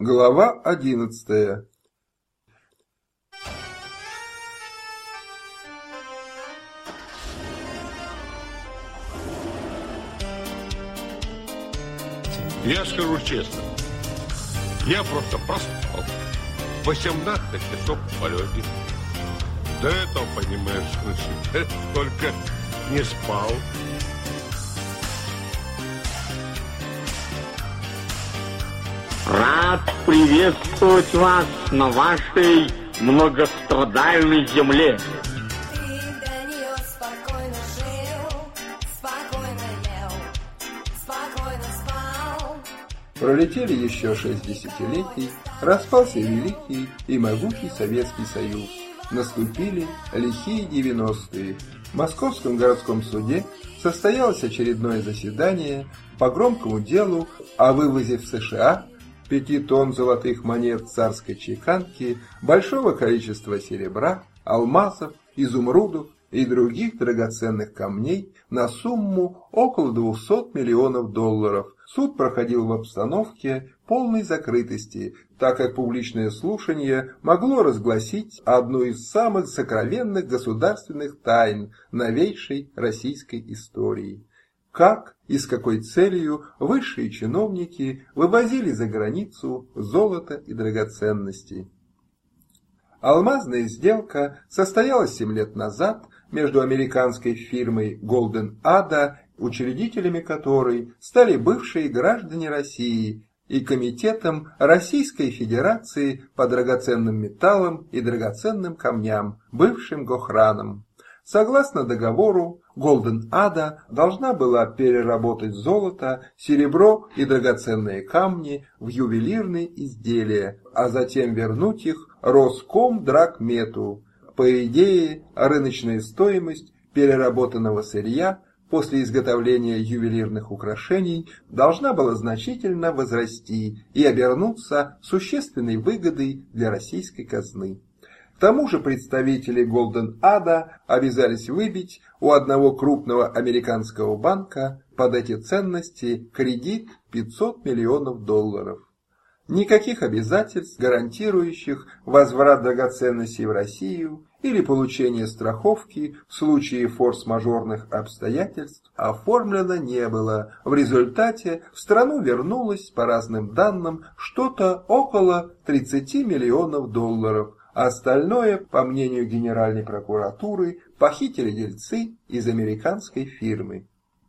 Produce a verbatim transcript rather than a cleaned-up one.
Глава одиннадцатая. Я скажу честно, я просто проспал восемнадцать часов в полете. До этого, понимаешь, только не спал. Рад приветствовать вас на вашей многострадальной земле. Ты до нее спокойно жил, спокойно ел, спокойно спал. Пролетели еще шесть десятилетий, распался великий и могучий Советский Союз. Наступили лихие девяностые. В Московском городском суде состоялось очередное заседание по громкому делу о вывозе в США пяти тонн золотых монет царской чеканки, большого количества серебра, алмазов, изумрудов и других драгоценных камней на сумму около двухсот миллионов долларов. Суд проходил в обстановке полной закрытости, так как публичное слушание могло разгласить одну из самых сокровенных государственных тайн новейшей российской истории. Как и с какой целью высшие чиновники вывозили за границу золото и драгоценности. Алмазная сделка состоялась семь лет назад между американской фирмой Golden Ada, учредителями которой стали бывшие граждане России, и Комитетом Российской Федерации по драгоценным металлам и драгоценным камням, бывшим Гохраном. Согласно договору, Golden Ada должна была переработать золото, серебро и драгоценные камни в ювелирные изделия, а затем вернуть их Роскомдрагмету. По идее, рыночная стоимость переработанного сырья после изготовления ювелирных украшений должна была значительно возрасти и обернуться существенной выгодой для российской казны. К тому же представители Golden Ada обязались выбить у одного крупного американского банка под эти ценности кредит пятьсот миллионов долларов. Никаких обязательств, гарантирующих возврат драгоценностей в Россию или получение страховки в случае форс-мажорных обстоятельств, оформлено не было. В результате в страну вернулось, по разным данным, что-то около тридцати миллионов долларов. Остальное, по мнению Генеральной прокуратуры, похитили дельцы из американской фирмы.